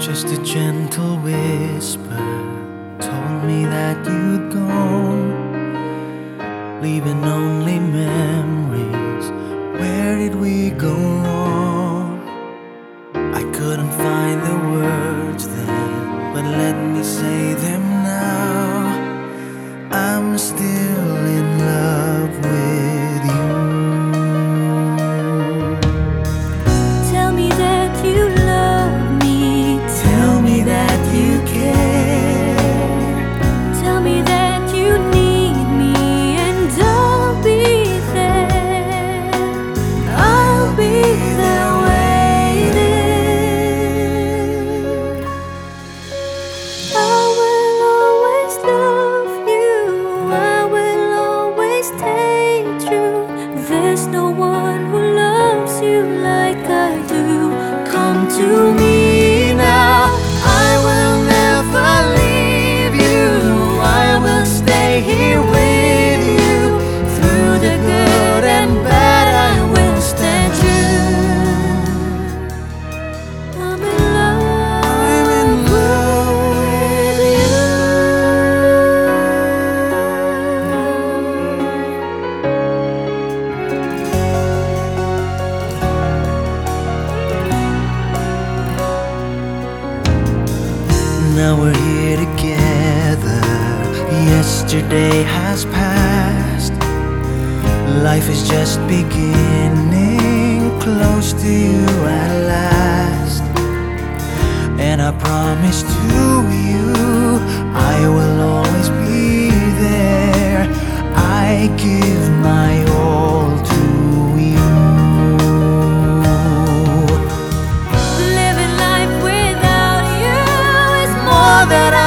Just a gentle whisper told me that you'd gone, leaving only memories. Where did we go wrong? I couldn't find the words then, but let me say them now. I'm still in love with you. Tell me that you love me. Tell me that you care. Tell me that you need me, and I'll be there. I'll be there waiting. I will always love you. I will always stay true. There's no one who loves you like I do. Come to me now. I will never leave you. I will stay here with you. Through the good and bad, I will stand true. I'm in love. I'm in love with you. Now we're here together. Yesterday has passed. Life is just beginning. Close to you at last. And I promise to you, I will always be there. I give my all to you. Living life without you is more That